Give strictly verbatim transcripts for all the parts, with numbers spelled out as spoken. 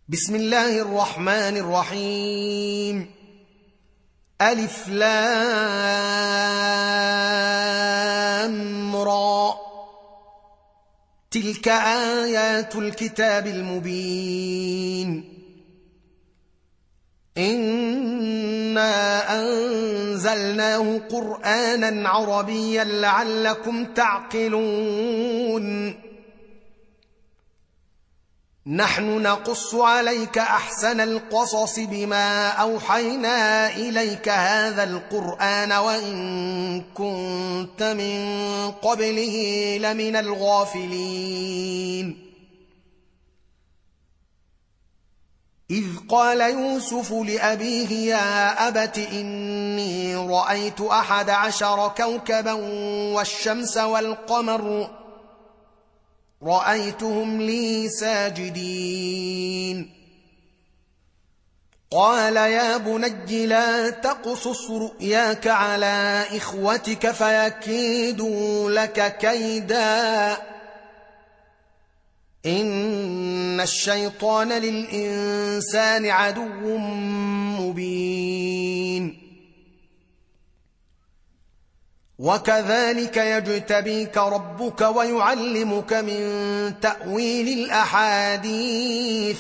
بسم الله الرحمن الرحيم. ألف لام را، تلك آيات الكتاب المبين. إنا أنزلناه قرآنا عربيا لعلكم تعقلون. نحن نقص عليك أحسن القصص بما أوحينا إليك هذا القرآن وإن كنت من قبله لمن الغافلين. إذ قال يوسف لأبيه يا أبت إني رأيت أحد عشر كوكبا والشمس والقمر رأيتهم لي ساجدين. قال يا بني لا تقصص رؤياك على إخوتك فيكيدوا لك كيدا، إن الشيطان للإنسان عدو مبين. وكذلك يجتبيك ربك ويعلمك من تأويل الأحاديث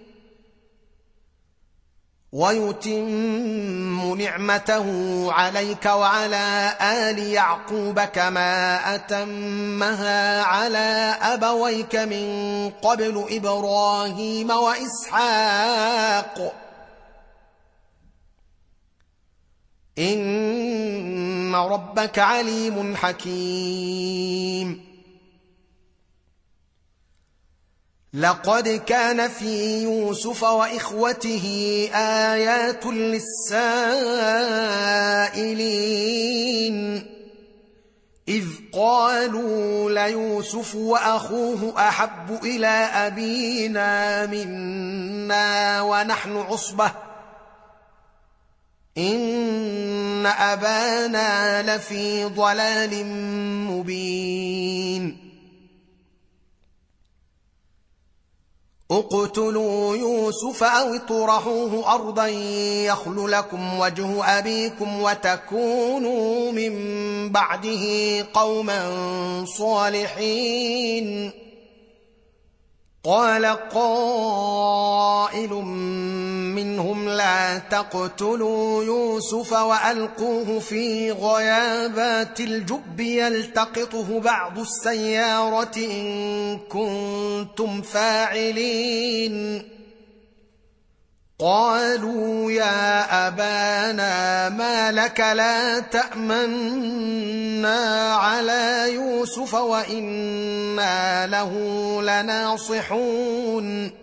ويتم نعمته عليك وعلى آل يعقوب كما أتمها على أبويك من قبل إبراهيم وإسحاق، إن ربك عليم حكيم. لقد كان في يوسف وإخوته آيات للسائلين، إذ قالوا ليوسف وأخوه أحب إلى أبينا منا ونحن عصبة إن أبانا لفي ضلال مبين. اقتلوا يوسف أو اطرحوه أرضا يخل لكم وجه أبيكم وتكونوا من بعده قوما صالحين. قال قائل منهم لا تقتلوا يوسف وألقوه في غيابات الجب يلتقطه بعض السيارة إن كنتم فاعلين. قالوا يا أبانا ما لك لا تأمنا على يوسف وإنا له لناصحون.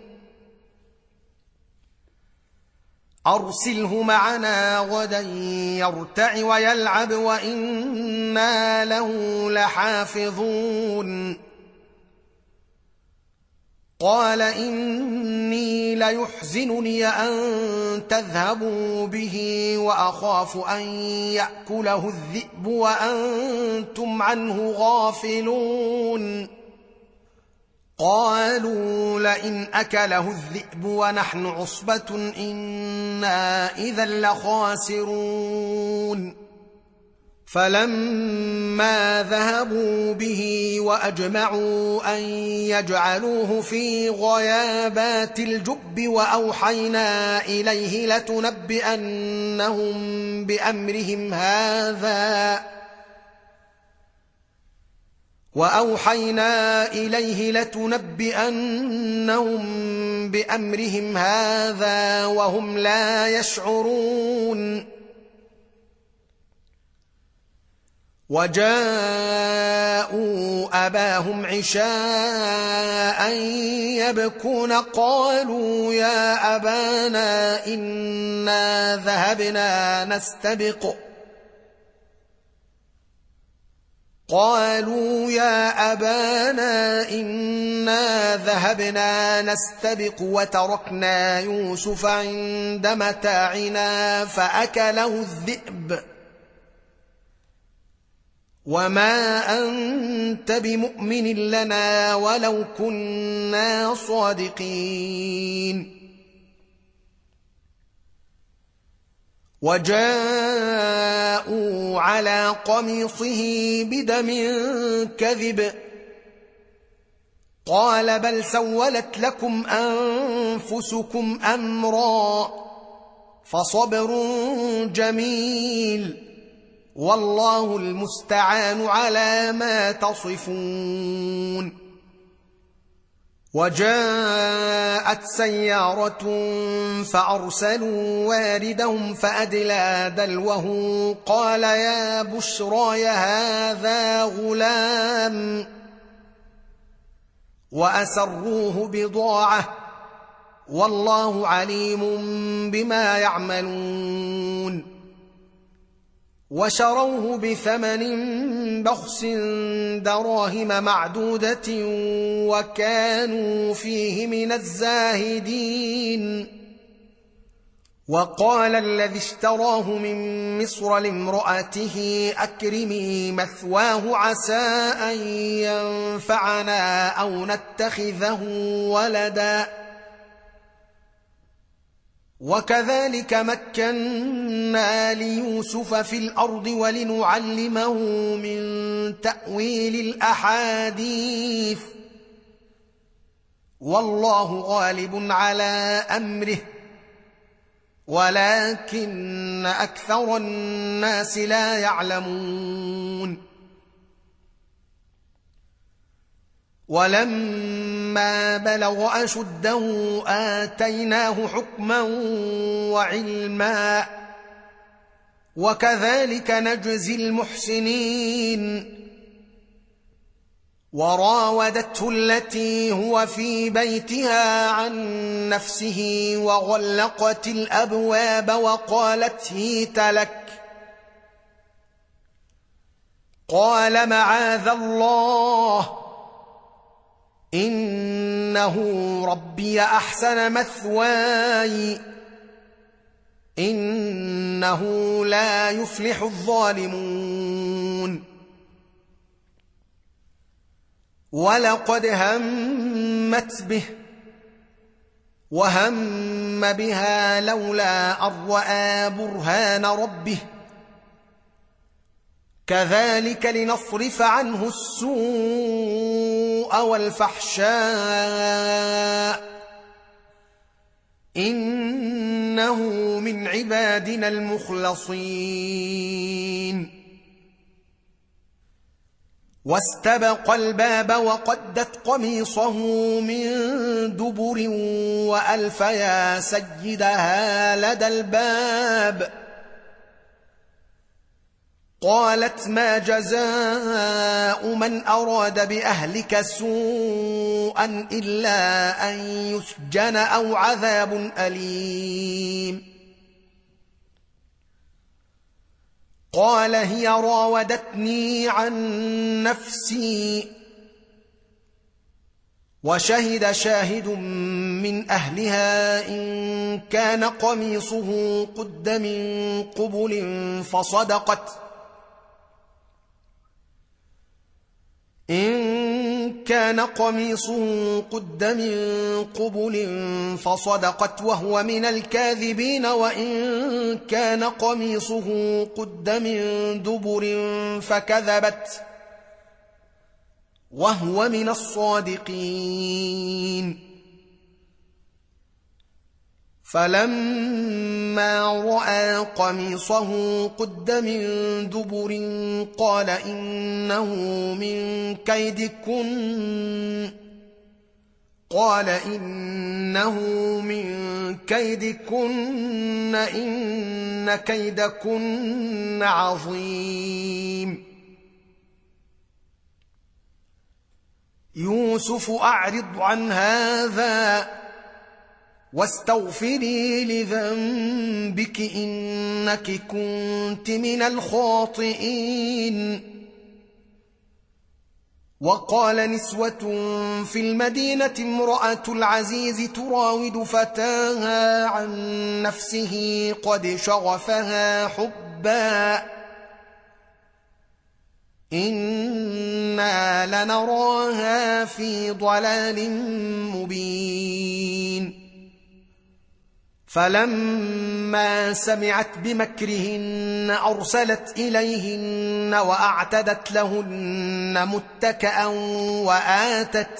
أرسله معنا غدا يرتع ويلعب وإنا له لحافظون. قال إني ليحزنني أن تذهبوا به وأخاف أن يأكله الذئب وأنتم عنه غافلون. قالوا لئن أكله الذئب ونحن عصبة إنا إذا لخاسرون. فلما ذهبوا به وأجمعوا أن يجعلوه في غيابات الجب وأوحينا إليه لتنبئنهم بأمرهم هذا وأوحينا إليه لتنبئنهم بأمرهم هذا وهم لا يشعرون. وجاءوا أباهم عشاء يبكون قالوا يا أبانا إنا ذهبنا نستبق قالوا يا أبانا إنا ذهبنا نستبق وتركنا يوسف عند متاعنا فأكله الذئب وما أنت بمؤمن لنا ولو كنا صادقين وجاءوا على قميصه بدم كذب قال بل سولت لكم أنفسكم أمرا فصبر جميل والله المستعان على ما تصفون. وجاءت سيارة فأرسلوا واردهم فأدلى دلوه قال يا بشرى هذا غلام وأسروه بضاعة والله عليم بما يعملون. وشروه بثمن بخس دراهم معدودة وكانوا فيه من الزاهدين. وقال الذي اشتراه من مصر لامرأته أكرمي مثواه عسى أن ينفعنا أو نتخذه ولدا وكذلك مكنا ليوسف في الأرض ولنعلمه من تأويل الأحاديث والله غالب على أمره ولكن أكثر الناس لا يعلمون. ولما بلغ أشده آتيناه حكما وعلما وكذلك نجزي المحسنين. وراودته التي هو في بيتها عن نفسه وغلقت الأبواب وقالت هيت لك قال معاذ الله إنه ربي أحسن مثواي إنه لا يفلح الظالمون. ولقد همت به وهم بها لولا أن رأى برهان ربه كذلك لنصرف عنه السوء والفحشاء إنه من عبادنا المخلصين. واستبق الباب وقدت قميصه من دبر وألف يا سيدها لدى الباب قالت ما جزاء من أراد بأهلك سوءا إلا أن يسجن أو عذاب أليم. قال هي راودتني عن نفسي وشهد شاهد من أهلها إن كان قميصه قد من قبل فصدقت إن كان قميصه قد من قبل فصدقت وهو من الكاذبين وإن كان قميصه قد من دبر فكذبت وهو من الصادقين. فلما رأى قميصه قد من دبر قال إنه من كيدكن قال إنه من كيدكن إن كيدكن عظيم. يوسف أعرض عن هذا واستغفري لذنبك إنك كنت من الخاطئين. وقال نسوة في المدينة امرأة العزيز تراود فتاها عن نفسه قد شغفها حبا إنا لنراها في ضلال مبين. فلما سمعت بمكرهن أرسلت إليهن وأعتدت لهن متكئا وآتت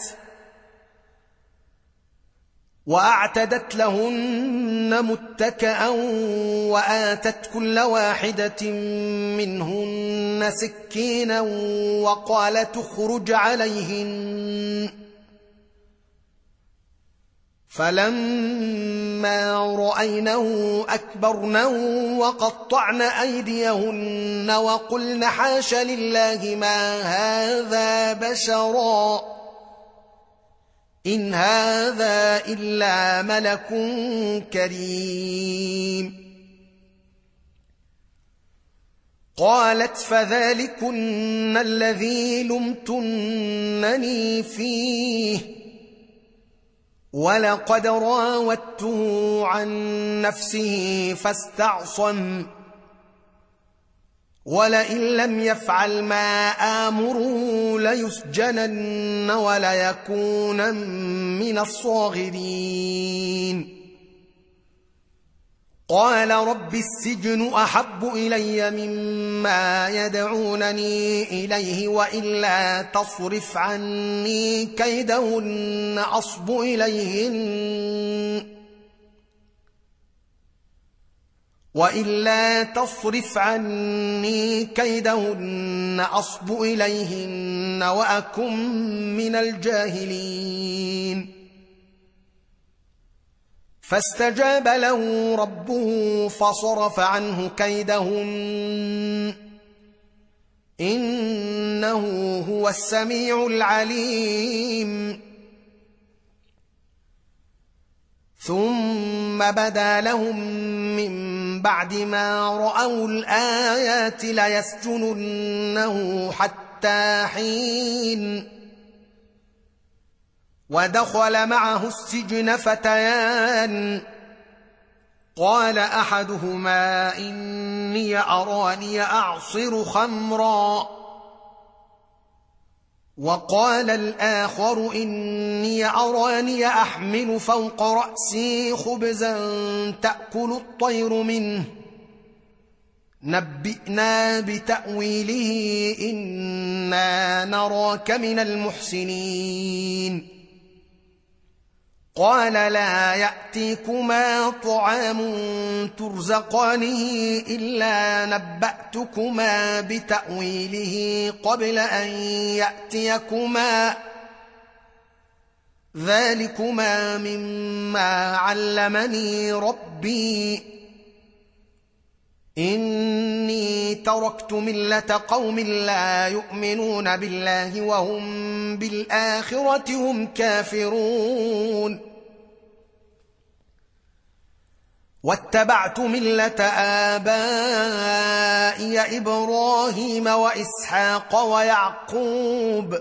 وأعتدت لهن متكئا وآتت كل واحدة منهن سكينا وقالت اخرج عليهن. فلما رأينه أكبرنه وقطعن أيديهن وقلن حاش لله ما هذا بشرا إن هذا إلا ملك كريم. قالت فذلكن الذي لمتنني فيه ولقد راودته عن نفسه فاستعصم ولئن لم يفعل ما آمره ليسجنن وليكونن من الصاغرين. قال رب السجن أحب إلي مما يدعونني إليه وإلا تصرف عني كيدهن أصب إليهن وإلا تصرف عني كيدهن أصب إليهن وأكن من الجاهلين. فاستجاب له ربه فصرف عنه كيدهن إنه هو السميع العليم. ثم بدا لهم من بعد ما رأوا الآيات ليسجننه حتى حين. ودخل معه السجن فتيان قال أحدهما إني أراني أعصر خمرا وقال الآخر إني أراني أحمل فوق رأسي خبزا تأكل الطير منه نبئنا بتأويله إنا نراك من المحسنين. قال لا يأتيكما طعام ترزقانه إلا نبأتكما بتأويله قبل أن يأتيكما ذلكما مما علمني ربي إني تركت ملة قوم لا يؤمنون بالله وهم بالآخرة هم كافرون واتبعت ملة آبائي إبراهيم وإسحاق ويعقوب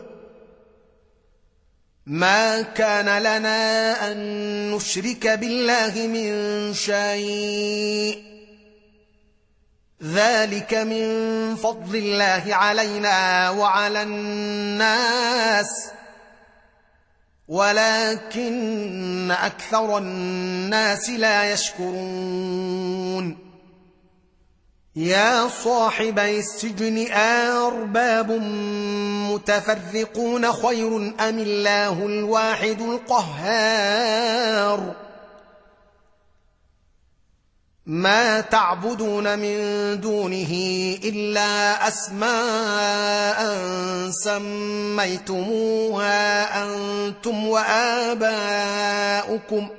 ما كان لنا أن نشرك بالله من شيء ذلك من فضل الله علينا وعلى الناس ولكن أكثر الناس لا يشكرون. يا صاحبي السجن أرباب متفرقون خير أم الله الواحد القهار ما تعبدون من دونه إلا أسماء سميتموها أنتم وآباؤكم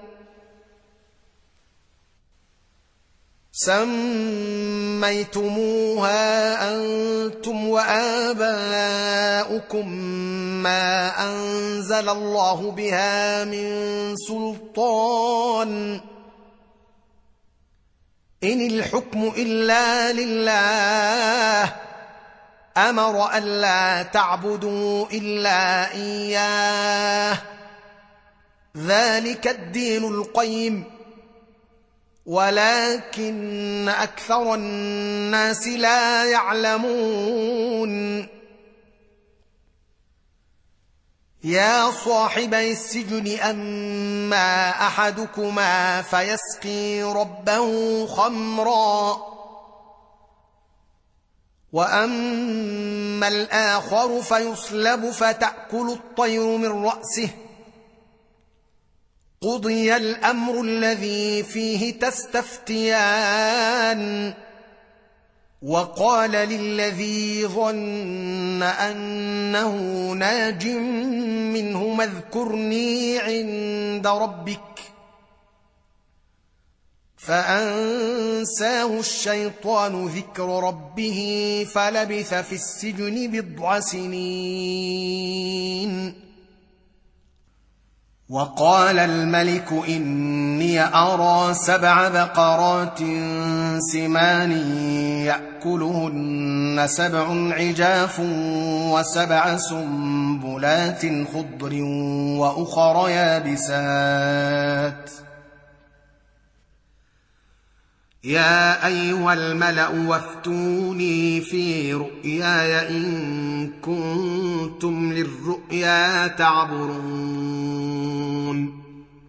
سميتموها أنتم وآباؤكم ما أنزل الله بها من سلطان إن الحكم إلا لله أمر ألا تعبدوا إلا إياه ذلك الدين القيم ولكن أكثر الناس لا يعلمون. يا صاحبي السجن أما أحدكما فيسقي ربه خمرا وأما الآخر فيصلب فتأكل الطير من رأسه قضي الأمر الذي فيه تستفتيان وقال للذي ظن أنه ناج منهما اذكرني عند ربك فأنساه الشيطان ذكر ربه فلبث في السجن بضع سنين. وقال الملك إني أرى سبع بقرات سمان يأكلهن سبع عجاف وسبع سنبلات خضر وأخر يابسات يا أيها الملأ وافتوني في رؤياي إن كنتم للرؤيا تعبرون.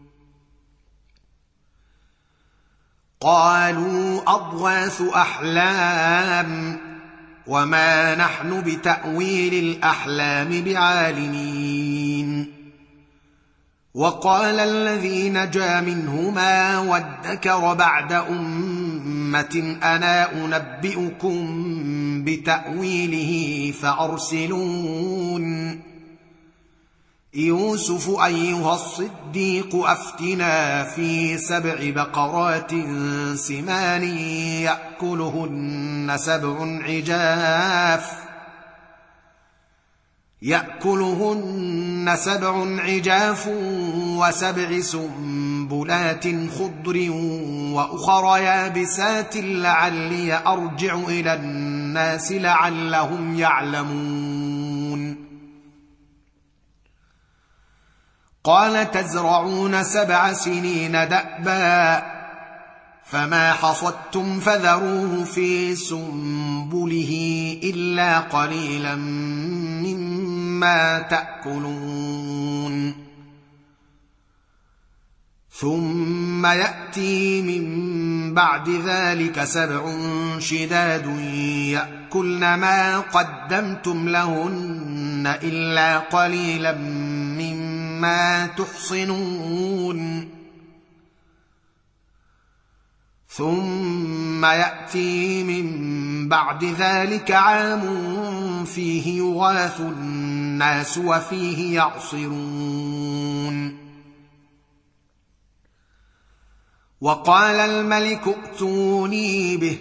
قالوا أضغاث أحلام وما نحن بتأويل الأحلام بعالمين. وقال الذي نجا منهما وادكر بعد أمة أنا أنبئكم بتأويله فأرسلون. يوسف أيها الصديق أفتنا في سبع بقرات سمان يأكلهن سبع عجاف يأكلهن سبع عجاف وسبع سنبلات خضر وأخر يابسات لعلي أرجع إلى الناس لعلهم يعلمون. قال تزرعون سبع سنين دأبا فما حصدتم فذروه في سنبله إلا قليلا مما تأكلون. ثم يأتي من بعد ذلك سبع شداد يأكلن ما قدمتم لهن إلا قليلا مما تحصنون. ثم يأتي من بعد ذلك عام فيه يغاث الناس وفيه يعصرون. وقال الملك ائتوني به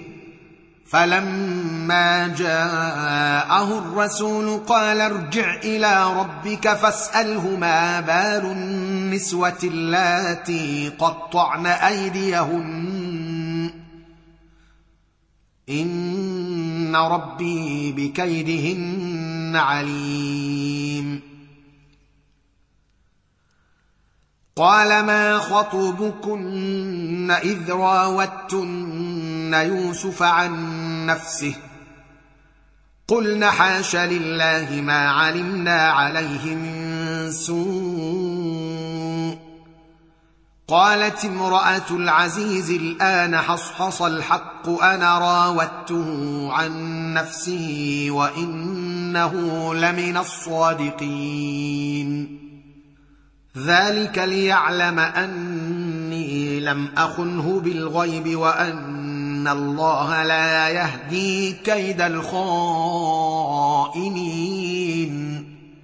فلما جاءه الرسول قال ارجع إلى ربك فاسأله ما بال النسوة اللاتي قطعن أيديهن إن ربي بكيدهن عليم. قال ما خطبكن إذ راوتن يوسف عن نفسه قلن حاش لله ما علمنا عليه من سوء. قالت امرأة العزيز الآن حصحص الحق أنا راودته عن نفسه وإنه لمن الصادقين. ذلك ليعلم أني لم أخنه بالغيب وأن الله لا يهدي كيد الخائنين.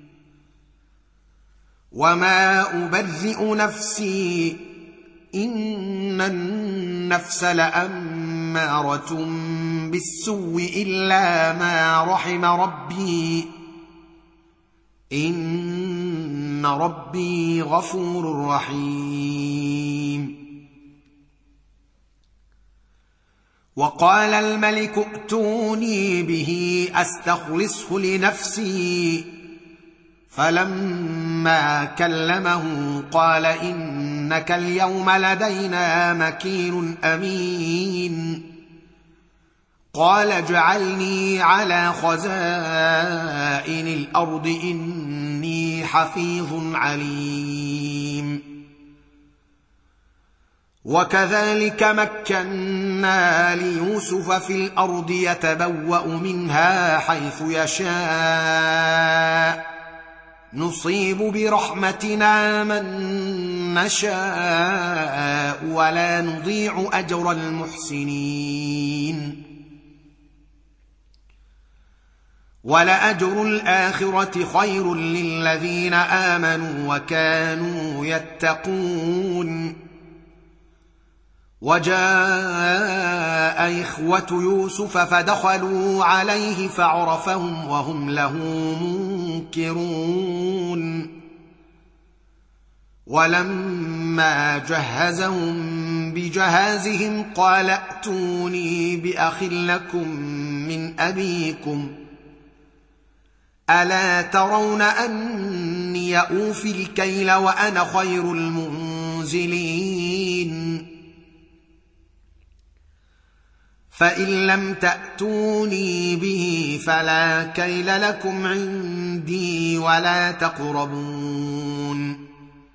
وما أبرئ نفسي إن النفس لأمارة بالسوء إلا ما رحم ربي إن ربي غفور رحيم. وقال الملك ائتوني به أستخلصه لنفسي فلما كلمه قال إنك اليوم لدينا مكين أمين. قال اجعلني على خزائن الأرض إني حفيظ عليم. وكذلك مكنا ليوسف في الأرض يتبوأ منها حيث يشاء نصيب برحمتنا من نشاء ولا نضيع أجر المحسنين. ولأجر الآخرة خير للذين آمنوا وكانوا يتقون. وجاء إخوة يوسف فدخلوا عليه فعرفهم وهم له منكرون. ولما جهزهم بجهازهم قال ائتوني بأخ لكم من أبيكم ألا ترون أني أوفي الكيل وأنا خير المنزلين. فإن لم تأتوني به فلا كيل لكم عندي ولا تقربون.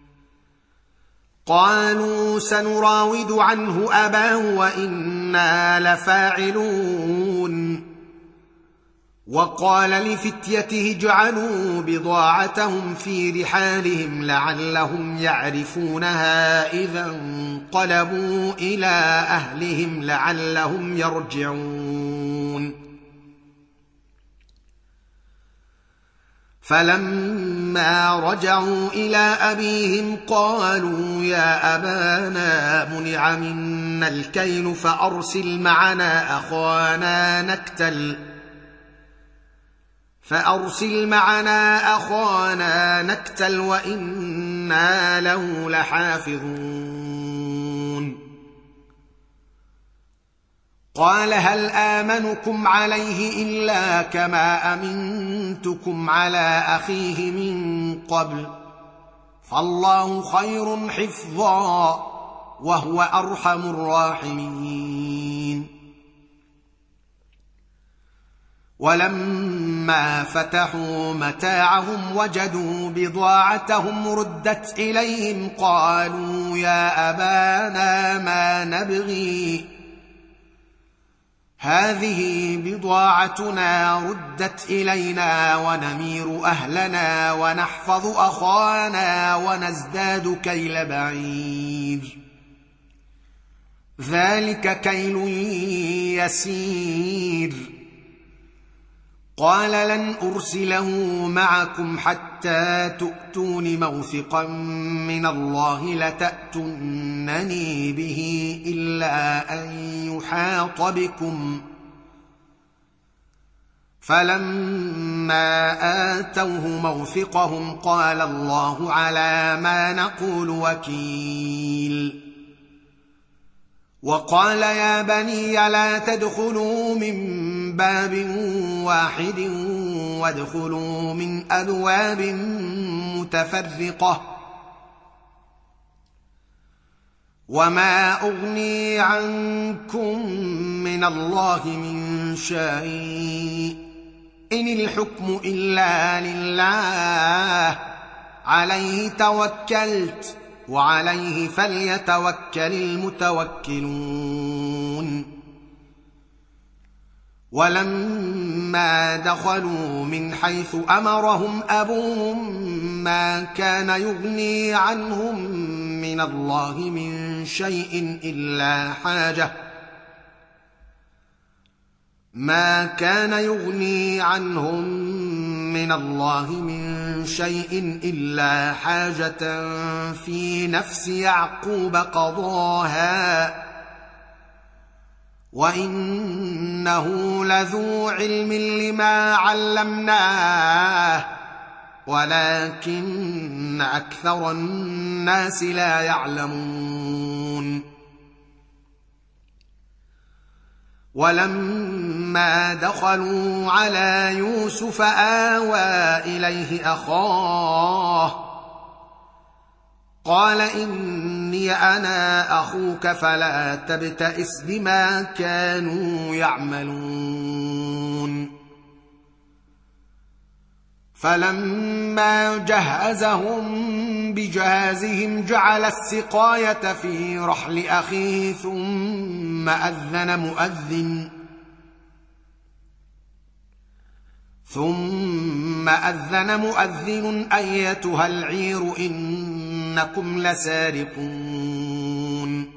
قالوا سنراود عنه أباه وإنا لفاعلون. وقال لفتيته اجعلوا بضاعتهم في رحالهم لعلهم يعرفونها إذا انقلبوا إلى أهلهم لعلهم يرجعون. فلما رجعوا إلى أبيهم قالوا يا أبانا منع منا الكيل فأرسل معنا أخانا نكتل فأرسل معنا أخانا نكتل وإنا له لحافظون. قال هل آمنكم عليه إلا كما أمنتكم على أخيه من قبل فالله خير حفظا وهو أرحم الراحمين. ولما فتحوا متاعهم وجدوا بضاعتهم ردت إليهم قالوا يا أبانا ما نبغي هذه بضاعتنا ردت إلينا ونمير أهلنا ونحفظ أخانا ونزداد كيل بعير ذلك كيل يسير. قال لن أرسله معكم حتى تؤتون موثقا من الله لتأتونني به إلا أن يحاط بكم. فلما آتوه موثقهم قال الله على ما نقول وكيل. وقال يا بني لا تدخلوا من باب واحد وادخلوا من أبواب متفرقة وما أغني عنكم من الله من شيء إن الحكم إلا لله عليه توكلت وعليه فليتوكل المتوكلون. ولما دخلوا من حيث أمرهم أبوهم ما كان يغني عنهم من الله من شيء إلا حاجة ما كان يغني عنهم من الله من شيء إلا حاجة في نفس يعقوب قضاها وإنه لذو علم لما علمناه ولكن أكثر الناس لا يعلمون. ولما دخلوا على يوسف آوى إليه أخاه قال إني أنا أخوك فلا تبتئس بما كانوا يعملون. فلما جهزهم بجهازهم جعل السقاية في رحل أخيه ثم أذن مؤذن ثم أذن مؤذن أيتها العير إنكم لسارقون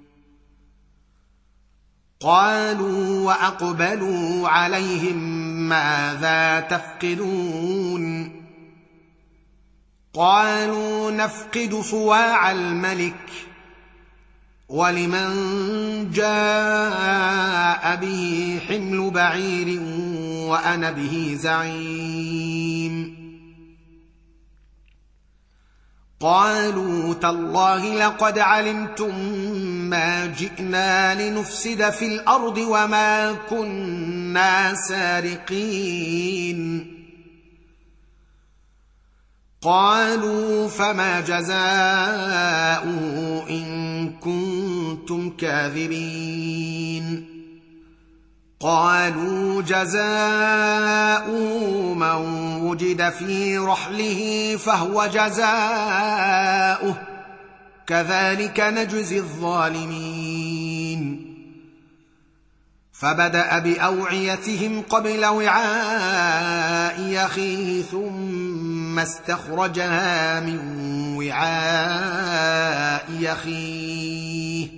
قالوا وأقبلوا عليهم ماذا تفقدون قالوا نفقد صواع الملك ولمن جاء به حمل بعير وأنا به زعيم قالوا تالله لقد علمتم ما جئنا لنفسد في الأرض وما كنا سارقين قالوا فما جزاؤه إن كنتم كاذبين قالوا جزاؤه من وجد في رحله فهو جزاؤه كذلك نجزي الظالمين فبدأ بأوعيتهم قبل وعاء أخيه ثم استخرجها من وعاء أخيه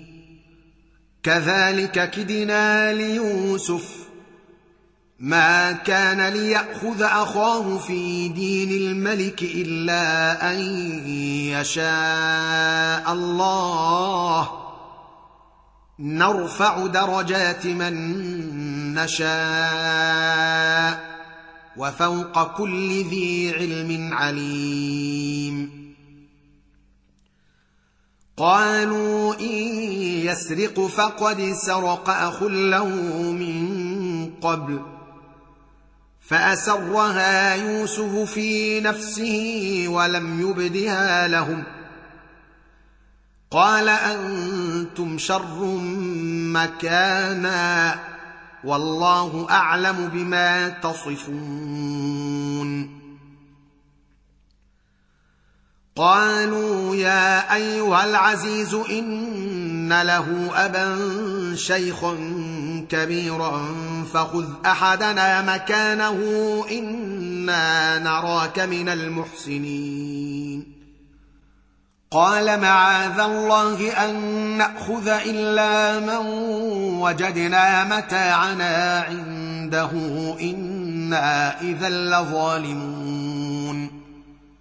كذلك كدنا ليوسف ما كان ليأخذ أخاه في دين الملك إلا أن يشاء الله نرفع درجات من نشاء وفوق كل ذي علم عليم قالوا إن يسرق فقد سرق أخ له من قبل فأسرها يوسف في نفسه ولم يبدها لهم قال أنتم شر مكانا والله أعلم بما تصفون قالوا يا أيها العزيز إن له أبا شيخا كبيرا فخذ أحدنا مكانه إنا نراك من المحسنين قال معاذ الله أن نأخذ إلا من وجدنا متاعنا عنده إنا إذا لظالمون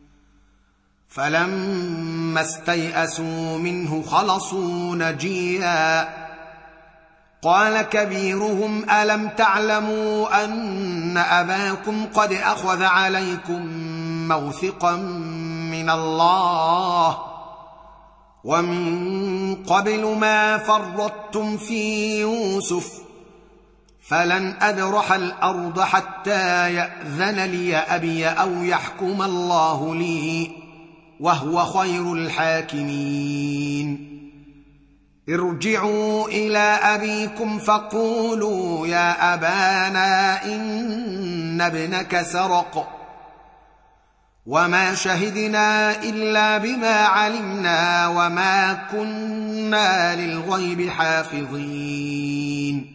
فلما استيئسوا منه خلصوا نجيا قال كبيرهم ألم تعلموا أن أباكم قد أخذ عليكم موثقا من الله ومن قبل ما فرطتم في يوسف فلن أبرح الأرض حتى يأذن لي أبي أو يحكم الله لي وهو خير الحاكمين ارجعوا إلى أبيكم فقولوا يا أبانا إن ابنك سرق وما شهدنا إلا بما علمنا وما كنا للغيب حافظين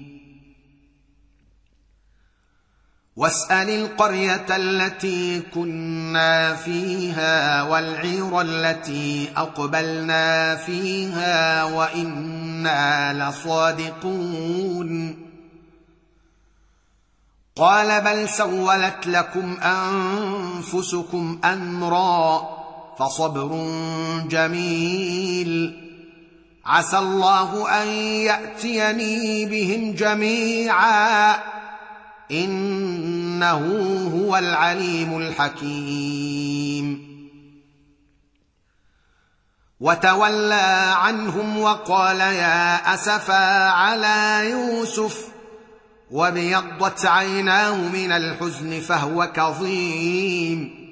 واسأل القرية التي كنا فيها والعير التي أقبلنا فيها وإنا لصادقون قال بل سولت لكم أنفسكم أمرا فصبر جميل عسى الله أن يأتيني بهم جميعا إنه هو العليم الحكيم وتولى عنهم وقال يا أسفا على يوسف وابيضت عيناه من الحزن فهو كظيم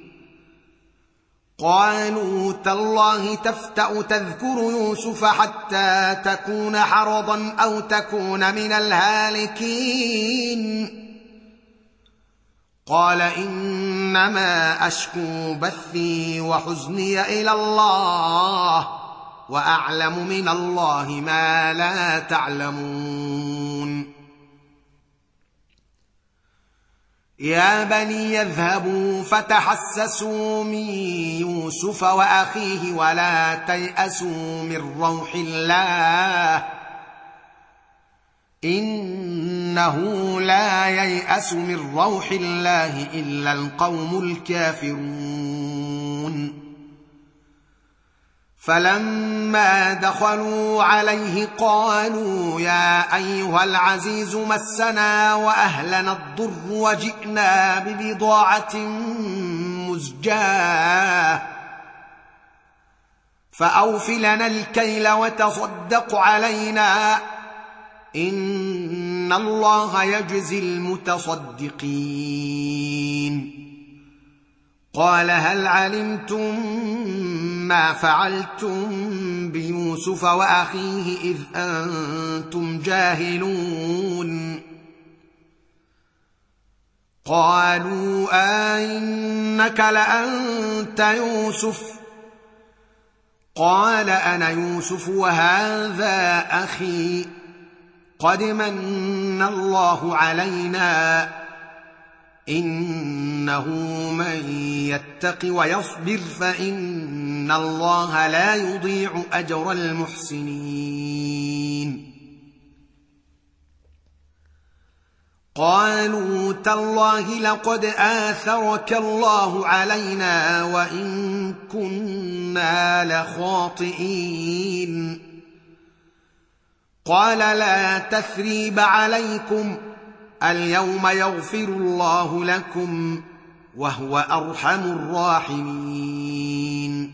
قالوا تالله تفتأ تذكر يوسف حتى تكون حرضا أو تكون من الهالكين قال إنما أشكو بثي وحزني إلى الله وأعلم من الله ما لا تعلمون. يا بني يذهبوا فتحسسوا من يوسف وأخيه ولا تيأسوا من روح الله إنه لا ييأس من روح الله إلا القوم الكافرون. فلما دخلوا عليه قالوا يا أيها العزيز مسنا وأهلنا الضر وجئنا ببضاعة مزجاة فأوف لنا الكيل وتصدق علينا إن الله يجزي المتصدقين. قال هل علمتم ما فعلتم بيوسف وأخيه إذ أنتم جاهلون؟ قالوا أئنك لأنت يوسف؟ قال أنا يوسف وهذا أخي قد من الله علينا إنه من يتق ويصبر فإن الله لا يضيع أجر المحسنين. قالوا تالله لقد آثرك الله علينا وإن كنا لخاطئين. قال لا تثريب عليكم اليوم يغفر الله لكم وهو أرحم الراحمين.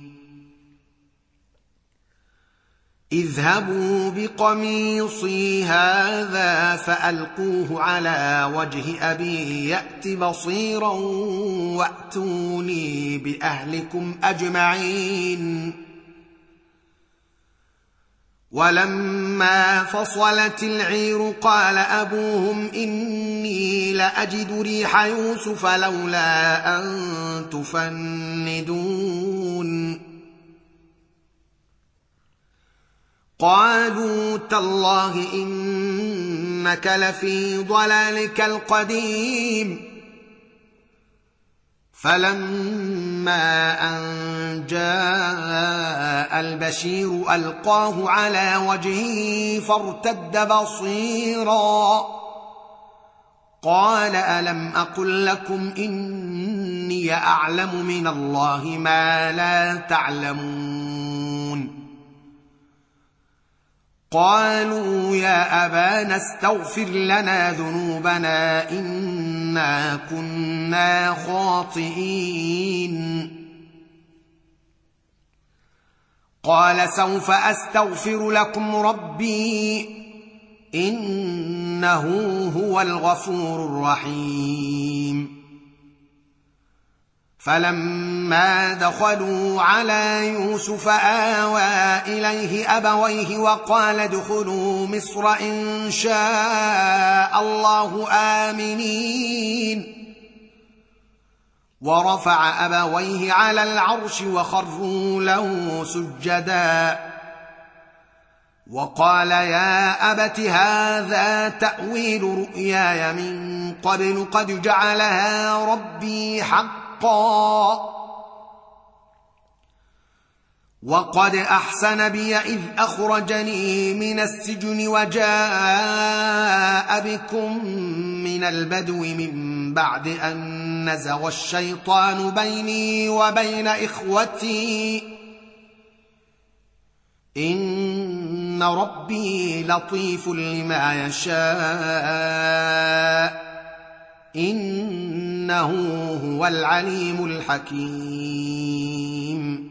اذهبوا بقميصي هذا فألقوه على وجه أبي يأت بصيرا وأتوني بأهلكم أجمعين. ولما فصلت العير قال أبوهم إني لأجد ريح يوسف لولا أن تفندون. قالوا تالله إنك لفي ضلالك القديم. فلما أن جاء البشير ألقاه على وجهه فارتد بصيرا قال ألم أقل لكم إني أعلم من الله ما لا تعلمون. قالوا يا أبانا استغفر لنا ذنوبنا إنا كنا خاطئين. قال سوف أستغفر لكم ربي إنه هو الغفور الرحيم. فلما دخلوا على يوسف آوى إليه أبويه وقال ادخلوا مصر إن شاء الله آمنين. ورفع أبويه على العرش وخروا له سجدا وقال يا أبت هذا تأويل رؤياي من قبل قد جعلها ربي حقا وقد أحسن بي إذ أخرجني من السجن وجاء بكم من البدو من بعد أن نزغ الشيطان بيني وبين إخوتي إن ربي لطيف لما يشاء إنه هو العليم الحكيم.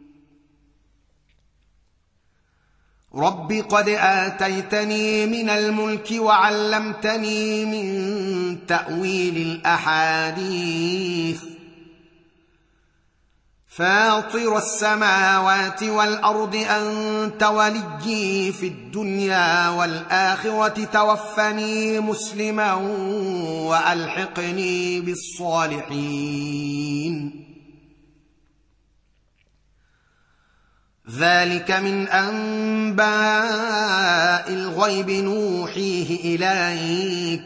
رب قد آتيتني من الملك وعلمتني من تأويل الأحاديث فاطر السماوات والأرض أنت وليي في الدنيا والآخرة توفني مسلما وألحقني بالصالحين ذلك من أنباء الغيب نوحيه إليك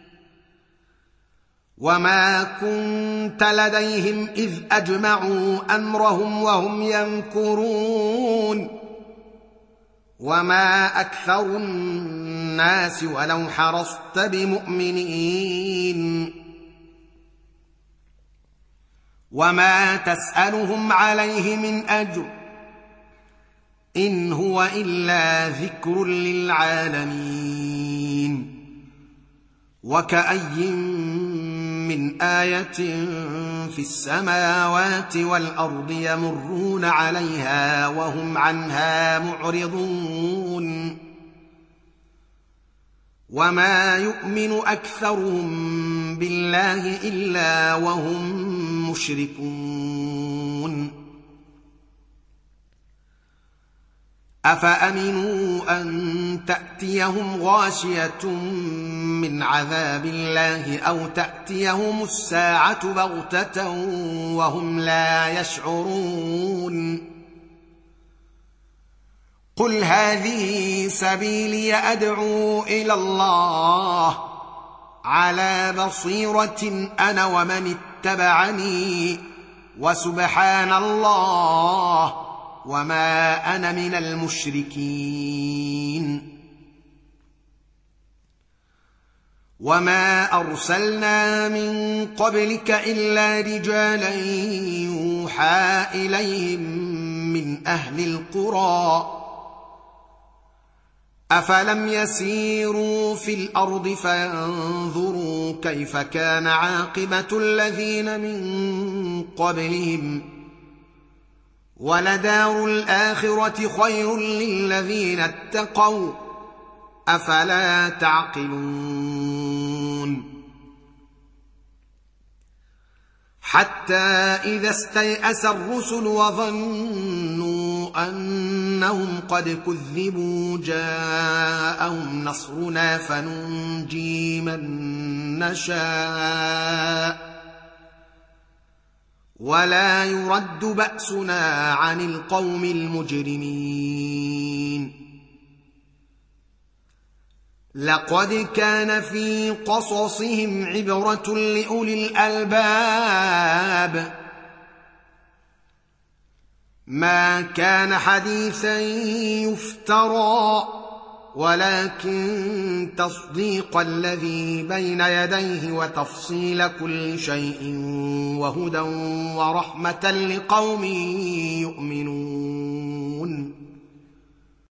وما كنت لديهم إذ أجمعوا أمرهم وهم يمكرون وما أكثر الناس ولو حرصت بمؤمنين وما تسألهم عليه من أجر إن هو إلا ذكر للعالمين وكأي من آية في السماوات والأرض يمرون عليها وهم عنها معرضون وما يؤمن أكثرهم بالله إلا وهم مشركون أفأمنوا أن تأتيهم غاشية من عذاب الله أو تأتيهم الساعة بغتة وهم لا يشعرون قل هذه سبيلي أدعو إلى الله على بصيرة أنا ومن اتبعني وسبحان الله وما أنا من المشركين وما أرسلنا من قبلك إلا رجالا يوحى إليهم من أهل القرى أفلم يسيروا في الأرض فينظروا كيف كان عاقبة الذين من قبلهم ولدار الآخرة خير للذين اتقوا أفلا تعقلون حتى إذا استيأس الرسل وظنوا أنهم قد كذبوا جاءهم نصرنا فننجي من نشاء ولا يرد بأسنا عن القوم المجرمين لقد كان في قصصهم عبرة لأولي الألباب ما كان حديثا يفترى ولكن تصديق الذي بين يديه وتفصيل كل شيء وهدى ورحمة لقوم يؤمنون